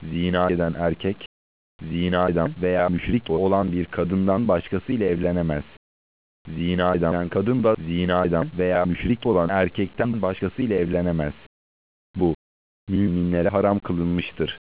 zina eden erkek, zina eden veya müşrik olan bir kadından başkasıyla evlenemez. Zina eden kadın da zina eden veya müşrik olan erkekten başkasıyla evlenemez. Bu, müminlere haram kılınmıştır.